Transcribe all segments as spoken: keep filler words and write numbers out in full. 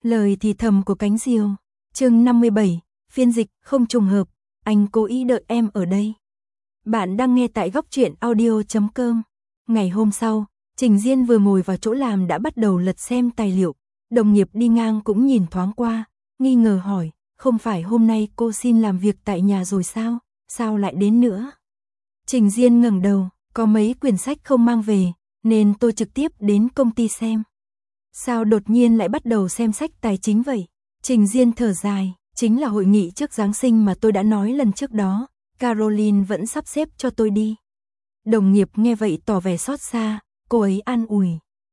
Lời thì thầm của cánh diều. Chương năm mươi bảy, phiên dịch không trùng hợp, anh cố ý đợi em ở đây. Bạn đang nghe tại góc truyện audio chấm com. Ngày hôm sau, Trình Diên vừa ngồi vào chỗ làm đã bắt đầu lật xem tài liệu. Đồng nghiệp đi ngang cũng nhìn thoáng qua, nghi ngờ hỏi, không phải hôm nay cô xin làm việc tại nhà rồi sao, sao lại đến nữa? Trình Diên ngẩng đầu, có mấy quyển sách không mang về, nên tôi trực tiếp đến công ty xem. Sao đột nhiên lại bắt đầu xem sách tài chính vậy? Trình Diên thở dài, chính là hội nghị trước Giáng sinh mà tôi đã nói lần trước đó, Caroline vẫn sắp xếp cho tôi đi. Đồng nghiệp nghe vậy tỏ vẻ xót xa, cô ấy an ủi.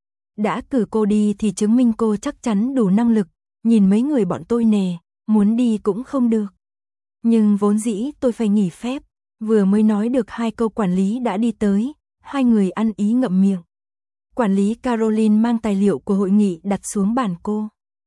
Đã cử cô đi thì chứng minh cô chắc chắn đủ năng lực, nhìn mấy người bọn tôi nè, muốn đi cũng không được. Nhưng vốn dĩ tôi phải nghỉ phép, vừa mới nói được hai câu quản lý đã đi tới, hai người ăn ý ngậm miệng. Quản lý Caroline mang tài liệu của hội nghị đặt xuống bàn cô.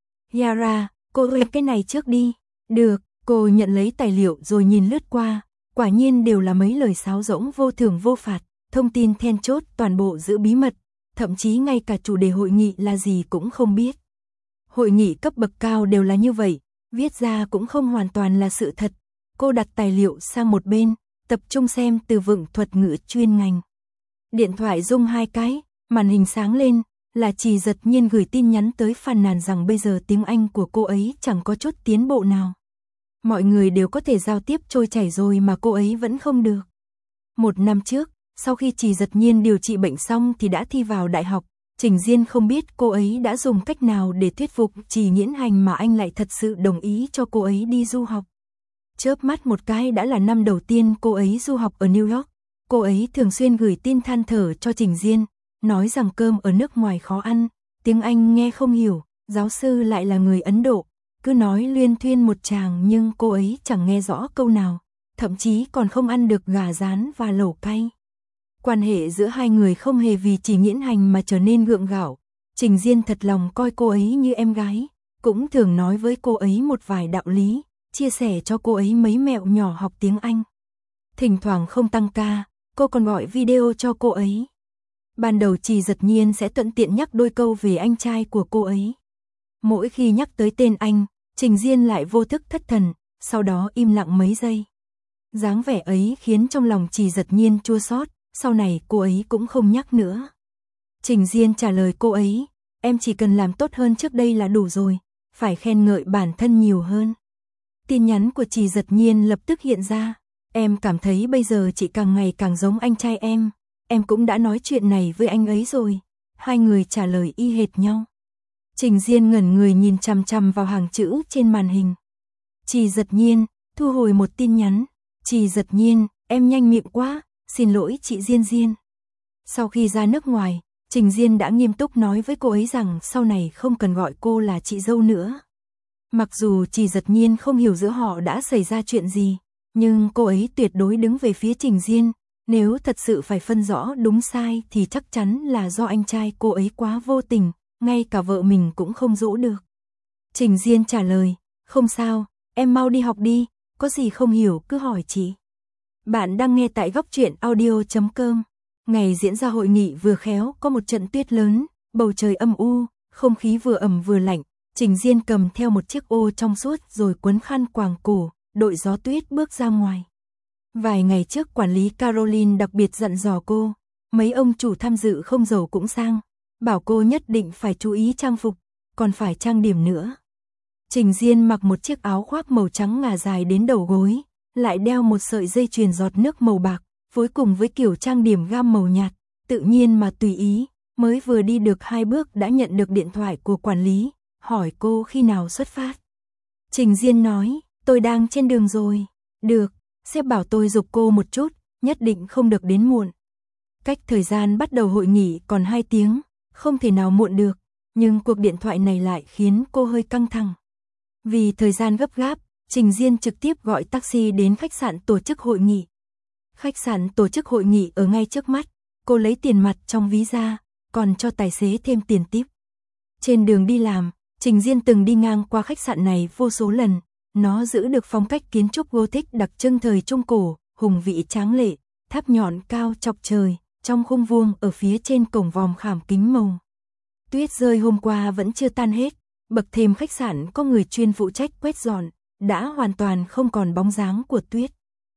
Yara, cô ơi cái này trước đi. Được, cô nhận lấy tài liệu rồi nhìn lướt qua, quả nhiên đều là mấy lời sáo rỗng vô thưởng vô phạt, thông tin then chốt toàn bộ giữ bí mật, thậm chí ngay cả chủ đề hội nghị là gì cũng không biết. Hội nghị cấp bậc cao đều là như vậy, viết ra cũng không hoàn toàn là sự thật. Cô đặt tài liệu sang một bên, tập trung xem từ vựng thuật ngữ chuyên ngành. Điện thoại rung hai cái, màn hình sáng lên, là Trì Dật Nhiên gửi tin nhắn tới phàn nàn rằng bây giờ tiếng Anh của cô ấy chẳng có chút tiến bộ nào. Mọi người đều có thể giao tiếp trôi chảy rồi mà cô ấy vẫn không được. Một năm trước, sau khi Trì Dật Nhiên điều trị bệnh xong thì đã thi vào đại học, Trình Diên không biết cô ấy đã dùng cách nào để thuyết phục Trì Nghiễn Hành mà anh lại thật sự đồng ý cho cô ấy đi du học. Chớp mắt một cái đã là năm đầu tiên cô ấy du học ở New York. Cô ấy thường xuyên gửi tin than thở cho Trình Diên, nói rằng cơm ở nước ngoài khó ăn, tiếng Anh nghe không hiểu, giáo sư lại là người Ấn Độ, cứ nói luyên thuyên một tràng nhưng cô ấy chẳng nghe rõ câu nào, thậm chí còn không ăn được gà rán và lẩu cay. Quan hệ giữa hai người không hề vì Trì Nghiễn Hành mà trở nên gượng gạo. Trình Diên thật lòng coi cô ấy như em gái, cũng thường nói với cô ấy một vài đạo lý, chia sẻ cho cô ấy mấy mẹo nhỏ học tiếng Anh. Thỉnh thoảng không tăng ca, cô còn gọi video cho cô ấy. Ban đầu Trì Dật Nhiên sẽ thuận tiện nhắc đôi câu về anh trai của cô ấy. Mỗi khi nhắc tới tên anh, Trình Diên lại vô thức thất thần, sau đó im lặng mấy giây. Dáng vẻ ấy khiến trong lòng Trì Dật Nhiên chua xót, sau này cô ấy cũng không nhắc nữa. Trình Diên trả lời cô ấy, em chỉ cần làm tốt hơn trước đây là đủ rồi, phải khen ngợi bản thân nhiều hơn. Tin nhắn của Trì Dật Nhiên lập tức hiện ra, em cảm thấy bây giờ chị càng ngày càng giống anh trai em, em cũng đã nói chuyện này với anh ấy rồi. Hai người trả lời y hệt nhau. Trình Diên ngẩn người nhìn chằm chằm vào hàng chữ trên màn hình. Trì Dật Nhiên, thu hồi một tin nhắn. Trì Dật Nhiên, em nhanh miệng quá, xin lỗi chị Diên Diên. Sau khi ra nước ngoài, Trình Diên đã nghiêm túc nói với cô ấy rằng sau này không cần gọi cô là chị dâu nữa. Mặc dù Trì Dật Nhiên không hiểu giữa họ đã xảy ra chuyện gì, nhưng cô ấy tuyệt đối đứng về phía Trình Diên. Nếu thật sự phải phân rõ đúng sai thì chắc chắn là do anh trai cô ấy quá vô tình, ngay cả vợ mình cũng không dỗ được. Trình Diên trả lời, không sao, em mau đi học đi, có gì không hiểu cứ hỏi chị. Bạn đang nghe tại góc truyện audio chấm com. Ngày diễn ra hội nghị vừa khéo có một trận tuyết lớn, bầu trời âm u, không khí vừa ẩm vừa lạnh. Trình Diên cầm theo một chiếc ô trong suốt rồi quấn khăn quàng cổ, đội gió tuyết bước ra ngoài. Vài ngày trước quản lý Caroline đặc biệt dặn dò cô, mấy ông chủ tham dự không giàu cũng sang, bảo cô nhất định phải chú ý trang phục, còn phải trang điểm nữa. Trình Diên mặc một chiếc áo khoác màu trắng ngà dài đến đầu gối, lại đeo một sợi dây chuyền giọt nước màu bạc, phối cùng với kiểu trang điểm gam màu nhạt, tự nhiên mà tùy ý, mới vừa đi được hai bước đã nhận được điện thoại của quản lý, hỏi cô khi nào xuất phát. Trình Diên nói, tôi đang trên đường rồi. Được, sếp bảo tôi giục cô một chút, nhất định không được đến muộn. Cách thời gian bắt đầu hội nghị còn hai tiếng, không thể nào muộn được, nhưng cuộc điện thoại này lại khiến cô hơi căng thẳng. Vì thời gian gấp gáp, Trình Diên trực tiếp gọi taxi đến khách sạn tổ chức hội nghị. Khách sạn tổ chức hội nghị ở ngay trước mắt, cô lấy tiền mặt trong ví ra, còn cho tài xế thêm tiền tip. Trên đường đi làm, Trình Diên từng đi ngang qua khách sạn này vô số lần, nó giữ được phong cách kiến trúc Gothic đặc trưng thời Trung Cổ, hùng vĩ tráng lệ, tháp nhọn cao chọc trời, trong khung vuông ở phía trên cổng vòm khảm kính màu. Tuyết rơi hôm qua vẫn chưa tan hết, bậc thềm khách sạn có người chuyên phụ trách quét dọn, đã hoàn toàn không còn bóng dáng của Tuyết.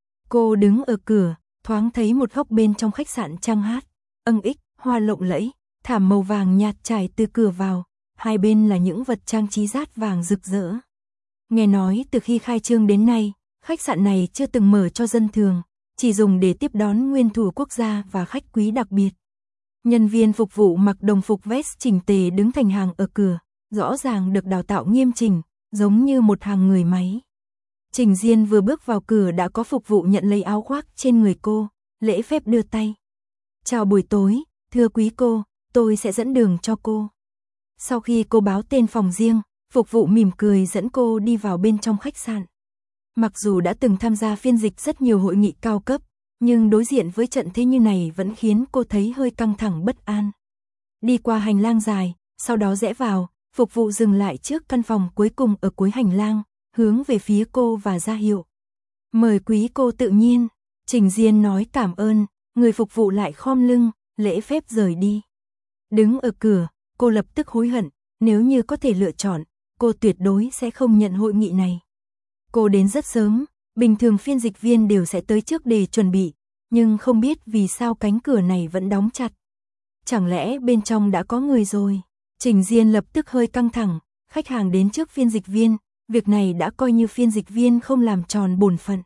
Cô đứng ở cửa, thoáng thấy một góc bên trong khách sạn trang hát, âng ích, hoa lộng lẫy, thảm màu vàng nhạt trải từ cửa vào, hai bên là những vật trang trí rát vàng rực rỡ. Nghe nói từ khi khai trương đến nay, khách sạn này chưa từng mở cho dân thường, chỉ dùng để tiếp đón nguyên thủ quốc gia và khách quý đặc biệt. Nhân viên phục vụ mặc đồng phục vest chỉnh tề đứng thành hàng ở cửa, rõ ràng được đào tạo nghiêm chỉnh, giống như một hàng người máy. Trình Diên vừa bước vào cửa đã có phục vụ nhận lấy áo khoác trên người cô, lễ phép đưa tay. Chào buổi tối, thưa quý cô, tôi sẽ dẫn đường cho cô. Sau khi cô báo tên phòng riêng, phục vụ mỉm cười dẫn cô đi vào bên trong khách sạn. Mặc dù đã từng tham gia phiên dịch rất nhiều hội nghị cao cấp, nhưng đối diện với trận thế như này vẫn khiến cô thấy hơi căng thẳng bất an. Đi qua hành lang dài, sau đó rẽ vào, phục vụ dừng lại trước căn phòng cuối cùng ở cuối hành lang, hướng về phía cô và ra hiệu. Mời quý cô tự nhiên, Trình Diên nói cảm ơn, người phục vụ lại khom lưng, lễ phép rời đi. Đứng ở cửa, cô lập tức hối hận, nếu như có thể lựa chọn, cô tuyệt đối sẽ không nhận hội nghị này. Cô đến rất sớm, bình thường phiên dịch viên đều sẽ tới trước để chuẩn bị, nhưng không biết vì sao cánh cửa này vẫn đóng chặt. Chẳng lẽ bên trong đã có người rồi? Trình Diên lập tức hơi căng thẳng, khách hàng đến trước phiên dịch viên, việc này đã coi như phiên dịch viên không làm tròn bổn phận.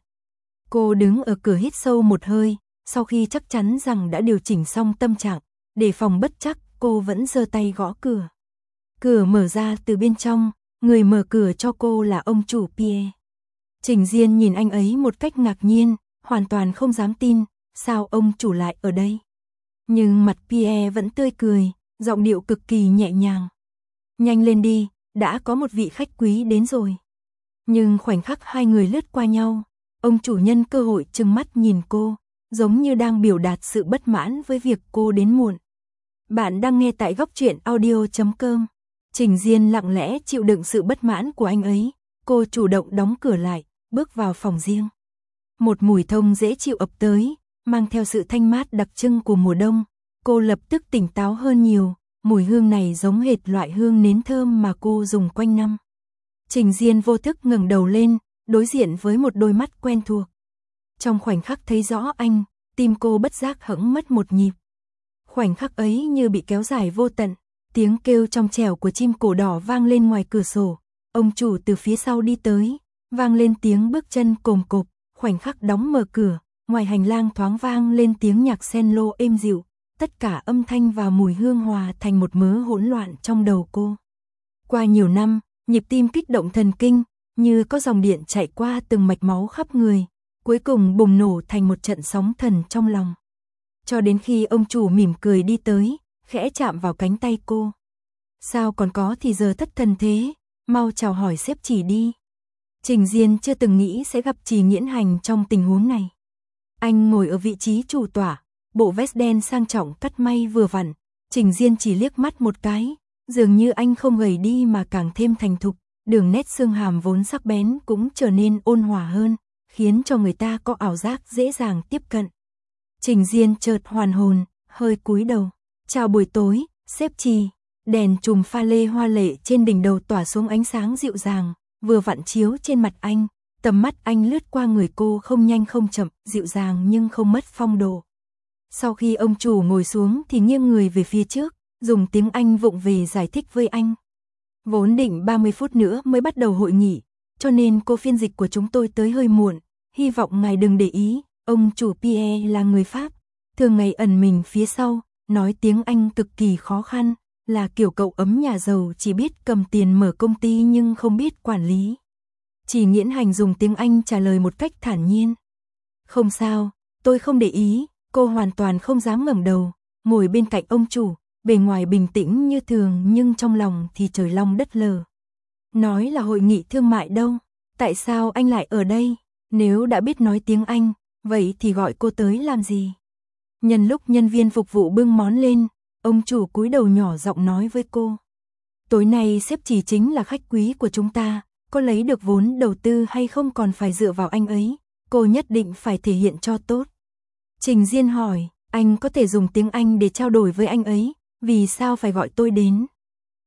Cô đứng ở cửa hít sâu một hơi, sau khi chắc chắn rằng đã điều chỉnh xong tâm trạng, để phòng bất trắc, cô vẫn giơ tay gõ cửa. Cửa mở ra từ bên trong, người mở cửa cho cô là ông chủ Pierre. Trình Diên nhìn anh ấy một cách ngạc nhiên, hoàn toàn không dám tin, sao ông chủ lại ở đây? Nhưng mặt Pierre vẫn tươi cười, giọng điệu cực kỳ nhẹ nhàng. Nhanh lên đi, đã có một vị khách quý đến rồi. Nhưng khoảnh khắc hai người lướt qua nhau, ông chủ nhân cơ hội trừng mắt nhìn cô, giống như đang biểu đạt sự bất mãn với việc cô đến muộn. Bạn đang nghe tại góc truyện audio chấm com. Trình Diên lặng lẽ chịu đựng sự bất mãn của anh ấy, cô chủ động đóng cửa lại, bước vào phòng riêng. Một mùi thơm dễ chịu ập tới, mang theo sự thanh mát đặc trưng của mùa đông, cô lập tức tỉnh táo hơn nhiều, mùi hương này giống hệt loại hương nến thơm mà cô dùng quanh năm. Trình Diên vô thức ngẩng đầu lên, đối diện với một đôi mắt quen thuộc. Trong khoảnh khắc thấy rõ anh, tim cô bất giác hững mất một nhịp. Khoảnh khắc ấy như bị kéo dài vô tận, tiếng kêu trong trẻo của chim cổ đỏ vang lên ngoài cửa sổ, ông chủ từ phía sau đi tới, vang lên tiếng bước chân cồm cộp, khoảnh khắc đóng mở cửa, ngoài hành lang thoáng vang lên tiếng nhạc cello êm dịu, tất cả âm thanh và mùi hương hòa thành một mớ hỗn loạn trong đầu cô. Qua nhiều năm, nhịp tim kích động thần kinh, như có dòng điện chạy qua từng mạch máu khắp người, cuối cùng bùng nổ thành một trận sóng thần trong lòng. Cho đến khi ông chủ mỉm cười đi tới, khẽ chạm vào cánh tay cô. Sao còn có thì giờ thất thần thế, mau chào hỏi sếp Chỉ đi. Trình Diên chưa từng nghĩ sẽ gặp Trì Nghiễn Hành trong tình huống này. Anh ngồi ở vị trí chủ tọa, bộ vest đen sang trọng cắt may vừa vặn, Trình Diên chỉ liếc mắt một cái, dường như anh không gầy đi mà càng thêm thành thục, đường nét xương hàm vốn sắc bén cũng trở nên ôn hòa hơn, khiến cho người ta có ảo giác dễ dàng tiếp cận. Trình Diên chợt hoàn hồn, hơi cúi đầu. Chào buổi tối, sếp Trì. Đèn chùm pha lê hoa lệ trên đỉnh đầu tỏa xuống ánh sáng dịu dàng, vừa vặn chiếu trên mặt anh, tầm mắt anh lướt qua người cô không nhanh không chậm, dịu dàng nhưng không mất phong độ. Sau khi ông chủ ngồi xuống thì nghiêng người về phía trước, dùng tiếng Anh vụng về giải thích với anh. Vốn định ba mươi phút nữa mới bắt đầu hội nghị, cho nên cô phiên dịch của chúng tôi tới hơi muộn, hy vọng ngài đừng để ý. Ông chủ Pierre là người Pháp, thường ngày ẩn mình phía sau, nói tiếng Anh cực kỳ khó khăn, là kiểu cậu ấm nhà giàu chỉ biết cầm tiền mở công ty nhưng không biết quản lý. Chỉ Nghiễn Hành dùng tiếng Anh trả lời một cách thản nhiên. Không sao, tôi không để ý, cô hoàn toàn không dám ngẩng đầu, ngồi bên cạnh ông chủ, bề ngoài bình tĩnh như thường nhưng trong lòng thì trời long đất lở. Nói là hội nghị thương mại đâu, tại sao anh lại ở đây, nếu đã biết nói tiếng Anh, vậy thì gọi cô tới làm gì? Nhân lúc nhân viên phục vụ bưng món lên, ông chủ cúi đầu nhỏ giọng nói với cô. Tối nay sếp Chỉ chính là khách quý của chúng ta, có lấy được vốn đầu tư hay không còn phải dựa vào anh ấy, cô nhất định phải thể hiện cho tốt. Trình Diên hỏi, anh có thể dùng tiếng Anh để trao đổi với anh ấy, vì sao phải gọi tôi đến?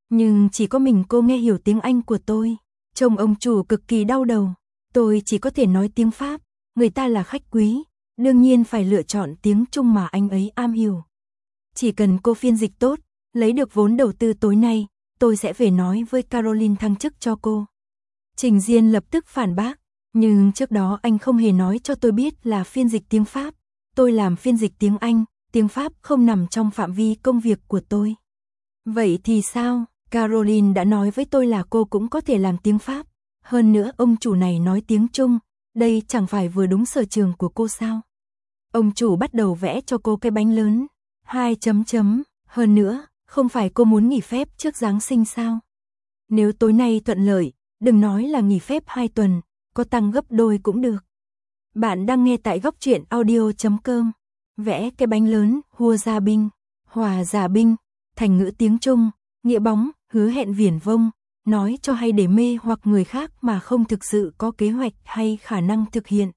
Nhưng chỉ có mình cô nghe hiểu tiếng Anh của tôi. Trông ông chủ cực kỳ đau đầu. Tôi chỉ có thể nói tiếng Pháp, người ta là khách quý, đương nhiên phải lựa chọn tiếng Trung mà anh ấy am hiểu. Chỉ cần cô phiên dịch tốt, lấy được vốn đầu tư tối nay, tôi sẽ về nói với Caroline thăng chức cho cô. Trình Diên lập tức phản bác, nhưng trước đó anh không hề nói cho tôi biết là phiên dịch tiếng Pháp. Tôi làm phiên dịch tiếng Anh, tiếng Pháp không nằm trong phạm vi công việc của tôi. Vậy thì sao? Caroline đã nói với tôi là cô cũng có thể làm tiếng Pháp. Hơn nữa ông chủ này nói tiếng Trung, đây chẳng phải vừa đúng sở trường của cô sao? Ông chủ bắt đầu vẽ cho cô cái bánh lớn. Hai chấm chấm, hơn nữa, không phải cô muốn nghỉ phép trước Giáng sinh sao? Nếu tối nay thuận lợi, đừng nói là nghỉ phép hai tuần, có tăng gấp đôi cũng được. Bạn đang nghe tại góc truyện audio chấm com. Vẽ cái bánh lớn, hua gia binh, hòa giả binh, thành ngữ tiếng Trung, nghĩa bóng, hứa hẹn viển vông, nói cho hay để mê hoặc người khác mà không thực sự có kế hoạch hay khả năng thực hiện.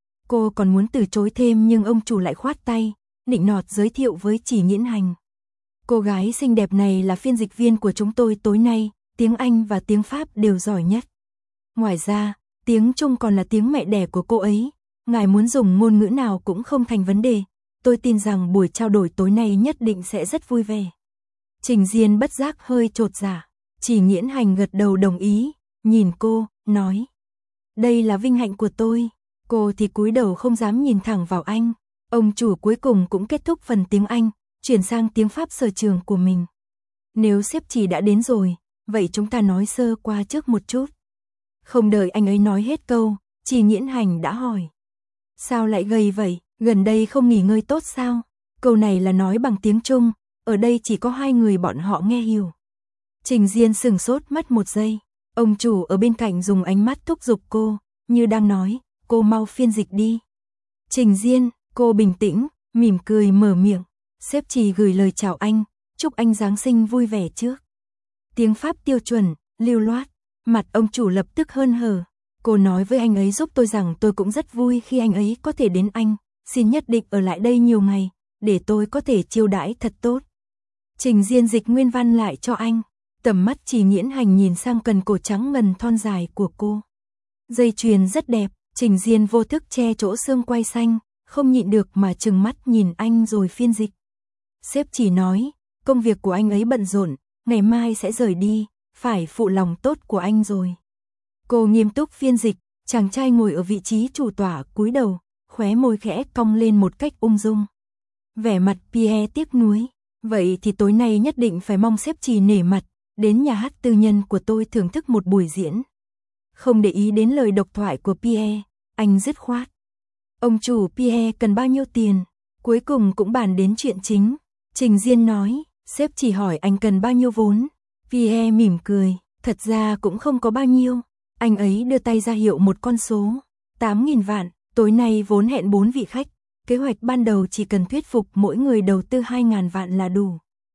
Cô còn muốn từ chối thêm nhưng ông chủ lại khoát tay, nịnh nọt giới thiệu với Chỉ Nghiễn Hành. Cô gái xinh đẹp này là phiên dịch viên của chúng tôi tối nay, tiếng Anh và tiếng Pháp đều giỏi nhất. Ngoài ra, tiếng Trung còn là tiếng mẹ đẻ của cô ấy, ngài muốn dùng ngôn ngữ nào cũng không thành vấn đề. Tôi tin rằng buổi trao đổi tối nay nhất định sẽ rất vui vẻ. Trình Diên bất giác hơi chột dạ. Chỉ Nghiễn Hành gật đầu đồng ý, nhìn cô, nói. Đây là vinh hạnh của tôi. Cô thì cúi đầu không dám nhìn thẳng vào anh. Ông chủ cuối cùng cũng kết thúc phần tiếng Anh, chuyển sang tiếng Pháp sở trường của mình. Nếu sếp Chỉ đã đến rồi, vậy chúng ta nói sơ qua trước một chút. Không đợi anh ấy nói hết câu, Chỉ Nghiễn Hành đã hỏi. Sao lại gầy vậy, gần đây không nghỉ ngơi tốt sao? Câu này là nói bằng tiếng Trung, ở đây chỉ có hai người bọn họ nghe hiểu. Trình Diên sừng sốt mất một giây, ông chủ ở bên cạnh dùng ánh mắt thúc giục cô, như đang nói, cô mau phiên dịch đi. Trình Diên, cô bình tĩnh, mỉm cười mở miệng, sếp Chỉ gửi lời chào anh, chúc anh Giáng sinh vui vẻ trước. Tiếng Pháp tiêu chuẩn, lưu loát, mặt ông chủ lập tức hơn hở. Cô nói với anh ấy giúp tôi rằng tôi cũng rất vui khi anh ấy có thể đến Anh, xin nhất định ở lại đây nhiều ngày, để tôi có thể chiêu đãi thật tốt. Trình Diên dịch nguyên văn lại cho anh, tầm mắt Chỉ Nghiễn Hành nhìn sang cần cổ trắng ngần thon dài của cô. Dây chuyền rất đẹp, Trình Diên vô thức che chỗ xương quai xanh, không nhịn được mà trừng mắt nhìn anh rồi phiên dịch. Sếp Chỉ nói, công việc của anh ấy bận rộn, ngày mai sẽ rời đi, phải phụ lòng tốt của anh rồi. Cô nghiêm túc phiên dịch, chàng trai ngồi ở vị trí chủ tọa cúi đầu, khóe môi khẽ cong lên một cách ung dung. Vẻ mặt Pierre tiếc nuối, vậy thì tối nay nhất định phải mong sếp Chỉ nể mặt, đến nhà hát tư nhân của tôi thưởng thức một buổi diễn. Không để ý đến lời độc thoại của Pierre, anh dứt khoát. Ông chủ Pierre cần bao nhiêu tiền? Cuối cùng cũng bàn đến chuyện chính. Trình Diên nói, sếp Chỉ hỏi anh cần bao nhiêu vốn. Pierre mỉm cười, thật ra cũng không có bao nhiêu. Anh ấy đưa tay ra hiệu một con số, tám nghìn vạn, tối nay vốn hẹn bốn vị khách, kế hoạch ban đầu chỉ cần thuyết phục mỗi người đầu tư hai nghìn vạn là đủ.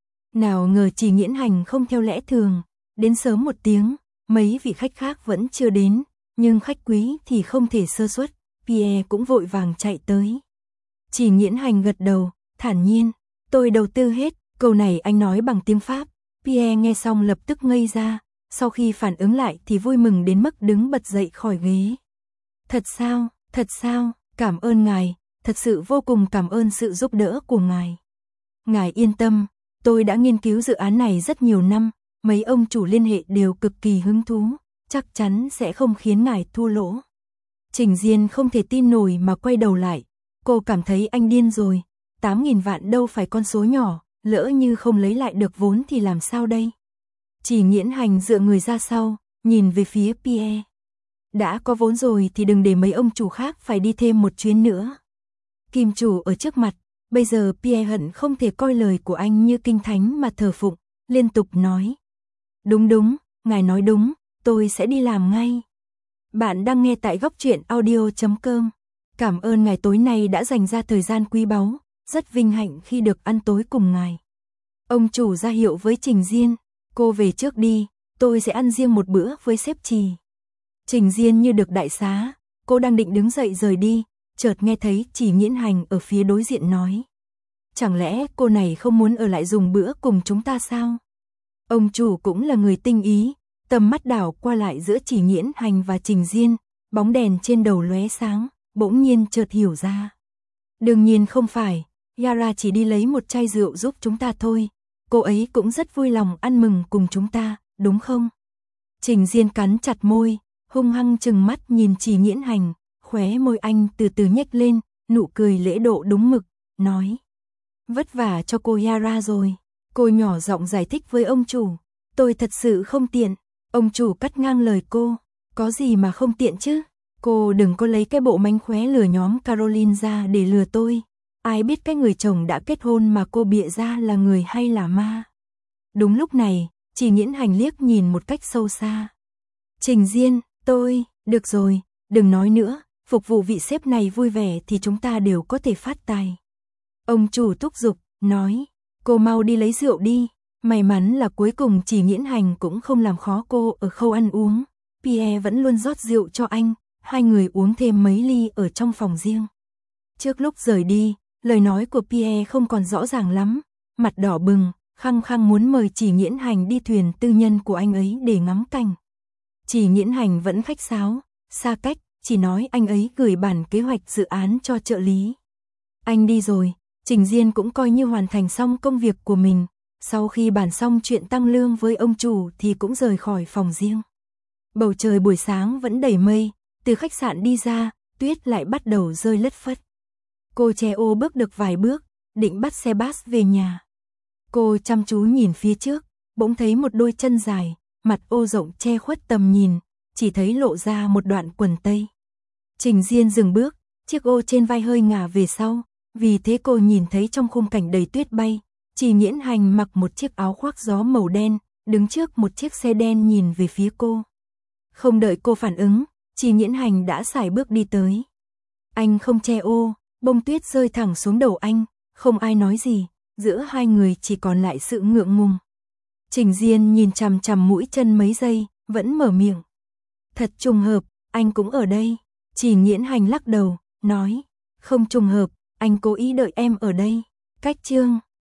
Nào ngờ Chỉ Nghiễn Hành không theo lẽ thường, đến sớm một tiếng, mấy vị khách khác vẫn chưa đến, nhưng khách quý thì không thể sơ suất, Pierre cũng vội vàng chạy tới. Chỉ Nghiễn Hành gật đầu, thản nhiên, tôi đầu tư hết, câu này anh nói bằng tiếng Pháp, Pierre nghe xong lập tức ngây ra. Sau khi phản ứng lại thì vui mừng đến mức đứng bật dậy khỏi ghế. Thật sao, thật sao, cảm ơn ngài, thật sự vô cùng cảm ơn sự giúp đỡ của ngài. Ngài yên tâm, tôi đã nghiên cứu dự án này rất nhiều năm, mấy ông chủ liên hệ đều cực kỳ hứng thú, chắc chắn sẽ không khiến ngài thua lỗ. Trình Diên không thể tin nổi mà quay đầu lại, cô cảm thấy anh điên rồi, tám nghìn vạn đâu phải con số nhỏ, lỡ như không lấy lại được vốn thì làm sao đây? Chỉ Nghiễn Hành dựa người ra sau, nhìn về phía Pierre. Đã có vốn rồi thì đừng để mấy ông chủ khác phải đi thêm một chuyến nữa. Kim chủ ở trước mặt, bây giờ Pierre hận không thể coi lời của anh như kinh thánh mà thờ phụng, liên tục nói. Đúng đúng, ngài nói đúng, tôi sẽ đi làm ngay. Bạn đang nghe tại góc truyện audio chấm com. Cảm ơn ngài tối nay đã dành ra thời gian quý báu, rất vinh hạnh khi được ăn tối cùng ngài. Ông chủ ra hiệu với Trình Diên. Cô về trước đi, tôi sẽ ăn riêng một bữa với sếp Trì. Trình Diên như được đại xá, cô đang định đứng dậy rời đi, chợt nghe thấy Chỉ Nghiễn Hành ở phía đối diện nói. Chẳng lẽ cô này không muốn ở lại dùng bữa cùng chúng ta sao? Ông chủ cũng là người tinh ý, tầm mắt đảo qua lại giữa Chỉ Nghiễn Hành và Trình Diên, bóng đèn trên đầu lóe sáng, bỗng nhiên chợt hiểu ra. Đương nhiên không phải, Yara chỉ đi lấy một chai rượu giúp chúng ta thôi, cô ấy cũng rất vui lòng ăn mừng cùng chúng ta, đúng không? Trình Diên cắn chặt môi, hung hăng trừng mắt nhìn Chỉ Nghiễn Hành, khóe môi anh từ từ nhếch lên, nụ cười lễ độ đúng mực, nói. Vất vả cho cô Yara rồi. Cô nhỏ giọng giải thích với ông chủ. Tôi thật sự không tiện. Ông chủ cắt ngang lời cô. Có gì mà không tiện chứ? Cô đừng có lấy cái bộ mánh khóe lừa nhóm Caroline ra để lừa tôi. Ai biết cái người chồng đã kết hôn mà cô bịa ra là người hay là ma? Đúng lúc này, Chỉ Nghiễn Hành liếc nhìn một cách sâu xa. Trình Diên, tôi, được rồi, đừng nói nữa, phục vụ vị sếp này vui vẻ thì chúng ta đều có thể phát tài. Ông chủ thúc giục, nói, cô mau đi lấy rượu đi. May mắn là cuối cùng Chỉ Nghiễn Hành cũng không làm khó cô ở khâu ăn uống. Pierre vẫn luôn rót rượu cho anh, hai người uống thêm mấy ly ở trong phòng riêng. Trước lúc rời đi, lời nói của Pierre không còn rõ ràng lắm, mặt đỏ bừng, khăng khăng muốn mời Chỉ Nghiễn Hành đi thuyền tư nhân của anh ấy để ngắm cảnh. Chỉ Nghiễn Hành vẫn khách sáo, xa cách, chỉ nói anh ấy gửi bản kế hoạch dự án cho trợ lý. Anh đi rồi, Trình Diên cũng coi như hoàn thành xong công việc của mình, sau khi bàn xong chuyện tăng lương với ông chủ thì cũng rời khỏi phòng riêng. Bầu trời buổi sáng vẫn đầy mây, từ khách sạn đi ra, tuyết lại bắt đầu rơi lất phất. Cô che ô bước được vài bước, định bắt xe bus về nhà. Cô chăm chú nhìn phía trước, bỗng thấy một đôi chân dài, mặt ô rộng che khuất tầm nhìn, chỉ thấy lộ ra một đoạn quần tây. Trình Diên dừng bước, chiếc ô trên vai hơi ngả về sau, vì thế cô nhìn thấy trong khung cảnh đầy tuyết bay, Chỉ Nghiễn Hành mặc một chiếc áo khoác gió màu đen, đứng trước một chiếc xe đen nhìn về phía cô. Không đợi cô phản ứng, Chỉ Nghiễn Hành đã sải bước đi tới. Anh không che ô, bông tuyết rơi thẳng xuống đầu anh, không ai nói gì, giữa hai người chỉ còn lại sự ngượng ngùng. Trình Diên nhìn chằm chằm mũi chân mấy giây, vẫn mở miệng. Thật trùng hợp, anh cũng ở đây. Chỉ Nghiễn Hành lắc đầu, nói, không trùng hợp, anh cố ý đợi em ở đây. Cách chương